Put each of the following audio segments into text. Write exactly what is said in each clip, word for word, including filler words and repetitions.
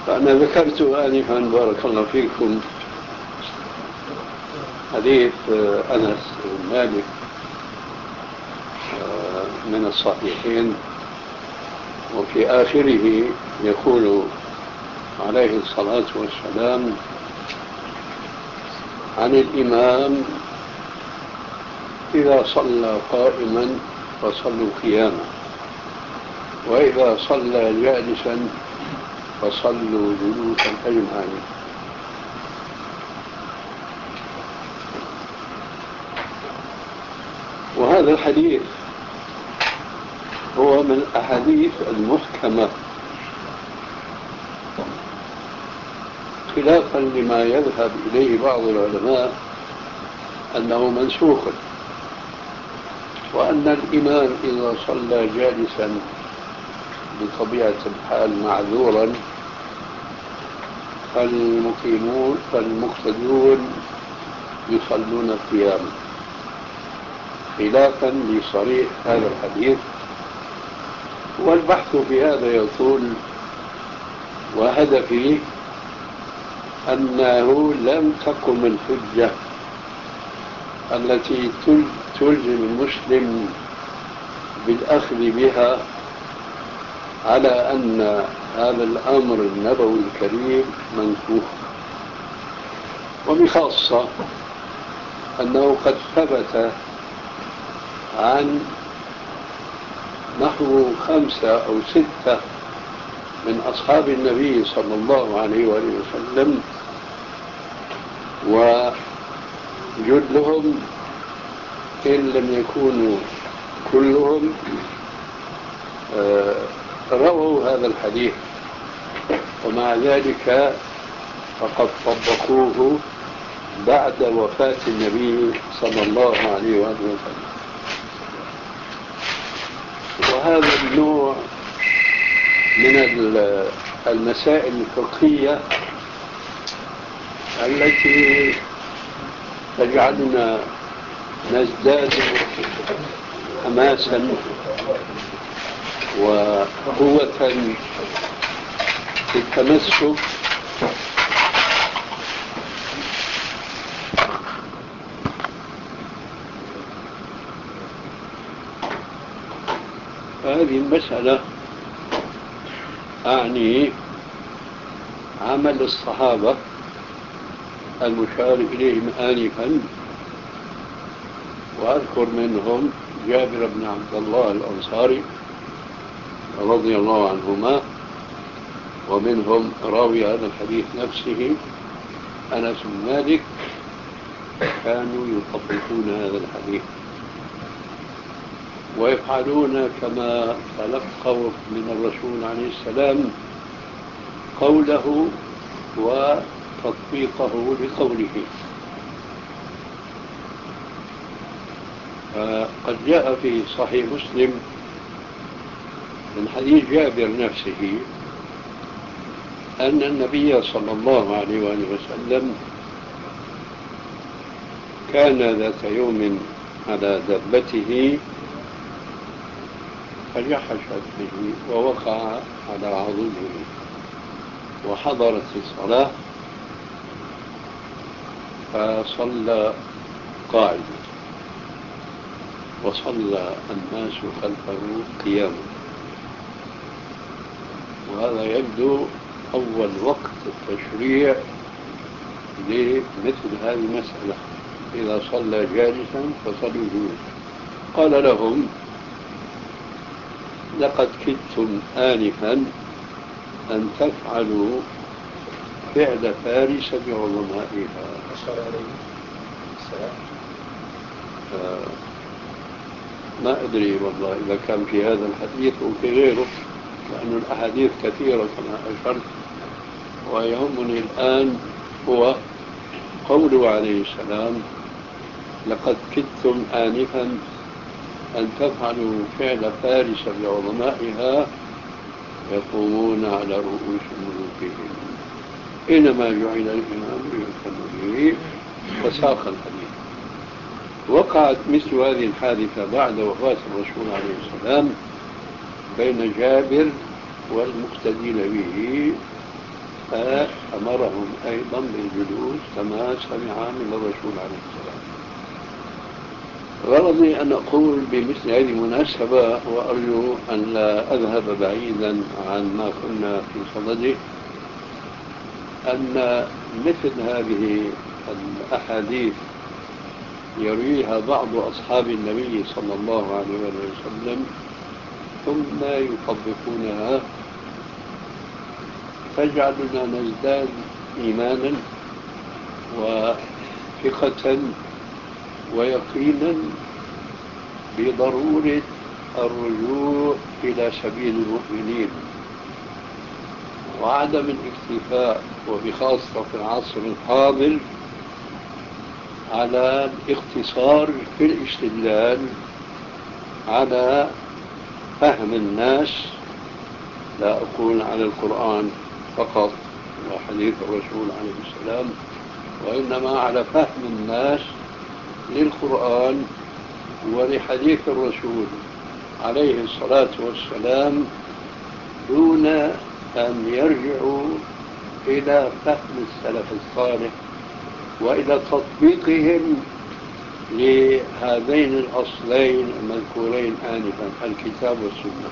فأنا ذكرت آنفا بارك الله فيكم حديث أنس بن مالك من الصحيحين، وفي آخره يقول عليه الصلاة والسلام عن الإمام: إذا صلى قائما فصلوا قياما، وإذا صلى جالسا فصلوا جلوسا أجمعين. وهذا الحديث هو من الأحاديث المحكمة، خلافا لما يذهب إليه بعض العلماء أنه منسوخ، وأن الإمام إذا صلى جالسا بطبيعة الحال معذورا فالمقيمون فالمقتدون يصلون قياما، خلافا لصريح هذا الحديث. والبحث في هذا يطول، وهدفي أنه لم تقم الحجة التي تلزم المسلم بالأخذ بها على أن هذا الأمر النبوي الكريم منسوخ، وبخاصة أنه قد ثبت عن نحو خمسة أو ستة من أصحاب النبي صلى الله عليه وآله وسلم، وجلهم إن لم يكونوا كلهم رووا هذا الحديث، ومع ذلك فقد طبقوه بعد وفاة النبي صلى الله عليه وآله وسلم. وهذا النوع من المسائل الفقهية التي تجعلنا نزداد حماسا وقوة في التمسك هذه المسألة أعني عمل الصحابة المشار إليهم آنفا، وأذكر منهم جابر بن عبد الله الأنصاري رضي الله عنهما، ومنهم راوي هذا الحديث نفسه أنس بن مالك، كانوا يطبقون هذا الحديث ويفعلون كما تلقوا من الرسول عليه السلام قوله وتطبيقه لقوله. قد جاء في صحيح مسلم من حديث جابر نفسه أن النبي صلى الله عليه وآله وسلم كان ذات يوم على دابته فجحشت به ووقع على عضده، وحضرت الصلاة فصلى قاعدا وصلى الناس خلفه قياما. وهذا يبدو أول وقت التشريع لمثل هذه المسألة: إذا صلى جالسا فصلوا جلوسا. قال لهم: لقد كدتم آنفا أن تفعلوا فعل فارس بعظمائها. ما أدري والله إذا كان في هذا الحديث أو في غيره، لأن الأحاديث كثيرة كما أشرت، ويهمني الآن هو قوله عليه السلام: لقد كدتم آنفا أن تفعلوا فعل فارس بعظمائها يقومون على رؤوس ملوكهم، إنما جعل الإمام ليؤتم به. وساق الحديث. وقعت مثل هذه الحادثة بعد وفاة الرسول عليه السلام بين جابر والمقتدين به، فأمرهم أيضا بالجلوس كما سمع من الرسول عليه السلام. غرضي أن أقول بمثل هذه المناسبة، وأرجو أن لا أذهب بعيدا عن ما كنا في صدده، أن مثل هذه الأحاديث يرويها بعض أصحاب النبي صلى الله عليه وسلم ثم يطبقونها تجعلنا نزداد إيمانا وثقة ويقينا بضرورة الرجوع إلى سبيل المؤمنين وعدم الاكتفاء، وبخاصة في العصر الحاضر، على الاقتصار في الاستدلال على فهم الناس، لا أقول على القرآن فقط وحديث الرسول عليه السلام، وإنما على فهم الناس للقرآن ولحديث الرسول عليه الصلاة والسلام، دون أن يرجعوا إلى فهم السلف الصالح وإلى تطبيقهم لهذين الأصلين المذكورين آنفا، الكتاب والسنة.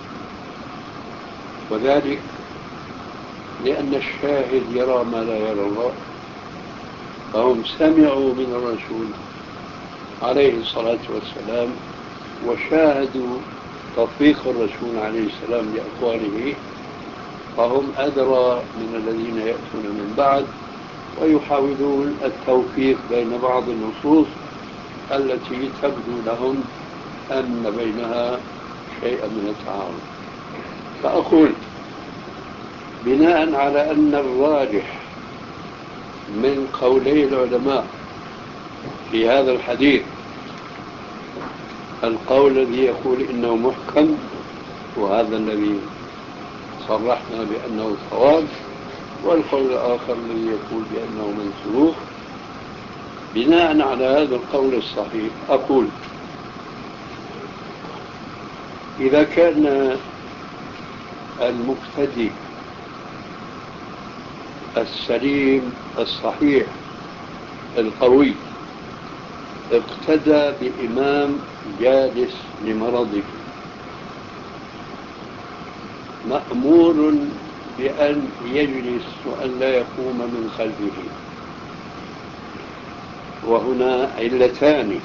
وذلك لأن الشاهد يرى ما لا يرى الله، فهم سمعوا من الرسول عليه الصلاة والسلام وشاهدوا تطبيق الرسول عليه السلام لأقواله، فهم أدرى من الذين يأتون من بعد ويحاولون التوفيق بين بعض النصوص التي تبدو لهم أن بينها شيئا من التعارض. فأقول بناء على أن الراجح من قولي العلماء في هذا الحديث القول الذي يقول إنه محكم، وهذا الذي صرحنا بأنه صواب، والقول الآخر الذي يقول بأنه منسوخ، بناء على هذا القول الصحيح أقول إذا كان المقتدي السليم الصحيح القوي اقتدى بإمام جالس لمرضه، مأمور بأن يجلس وأن لا يقوم من خلفه. وهنا علتان،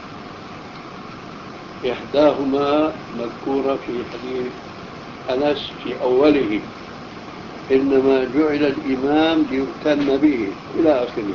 إحداهما مذكورة في حديث أنس في أوله، إنما جعل الإمام ليؤتم به إلى آخره.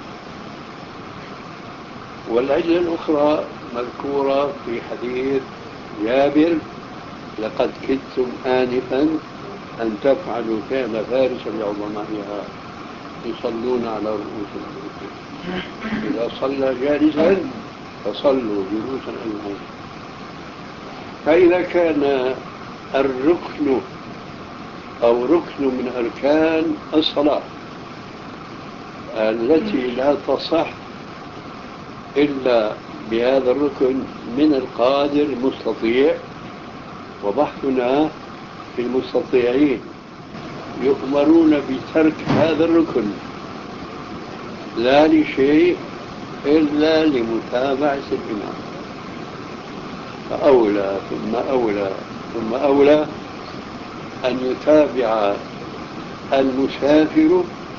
والعلة الأخرى مذكورة في حديث جابر: لقد كدتم آنفا أن تفعلوا فعل فارس بعظمائها يصلون على رؤوس الملوك، إذا صلى جالسا فصلوا جلوسا أجمعين. فإذا كان الركن أو ركن من أركان الصلاة التي لا تصح إلا بهذا الركن من القادر المستطيع، وبحثنا في المستطيعين يؤمرون بترك هذا الركن لا لشيء إلا لمتابعة الإمام، فأولى ثم أولى ثم أولى أن يتابع المسافر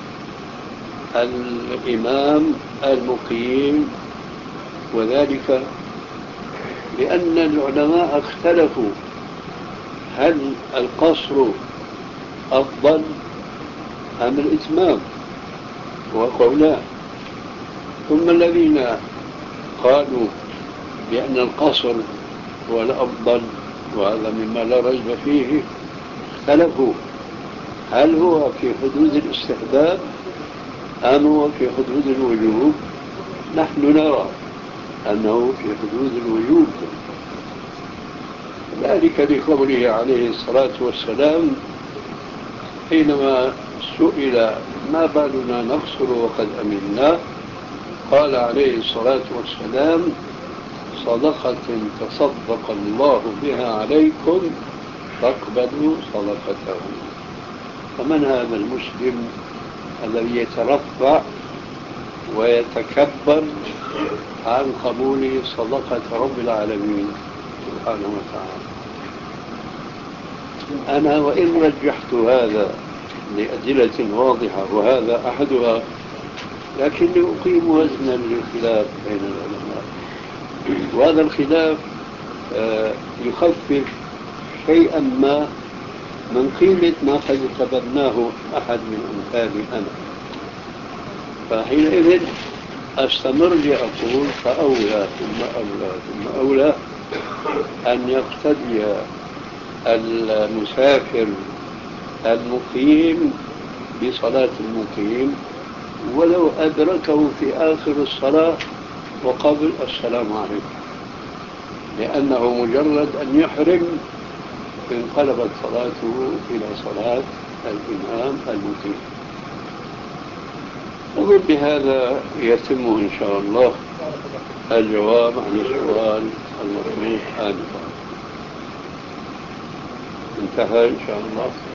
الإمام المقيم، وذلك لأن العلماء اختلفوا هل القصر أفضل أم الإتمام، وقولان. ثم الذين قالوا بأن القصر هو الأفضل، وهذا مما لا ريب فيه، اختلفوا هل هو في حدود الاستحباب أم هو في حدود الوجوب. نحن نرى أنه في حدود الوجوب، ذلك لقوله عليه الصلاة والسلام حينما سئل ما بالنا نقصر وقد أمنا، قال عليه الصلاة والسلام: صدقة تصدق الله بها عليكم فاقبلوا صدقته. فمن هذا المسلم الذي يترفع ويتكبر عن قبول صدقة رب العالمين سبحانه وتعالى؟ أنا وإن رجحت هذا لأدلة واضحة وهذا أحدها، لكني أقيم وزنا للخلاف بين العلماء، وهذا الخلاف يخفف شيئا ما من قيمة ما قد تبناه أحد من أمثالي أنا. فحينئذ أستمر لأقول فأولى ثم أولى ثم أولى أن يقتدي المسافر المقيم بصلاة المقيم ولو أدركه في آخر الصلاة وقبل السلام عليكم، لأنه مجرد أن يحرم انقلبت صلاته إلى صلاة الإمام المقيم. أظن بهذا يتم إن شاء الله الجواب عن السؤال المطروح آنفا. انتهى إن شاء الله.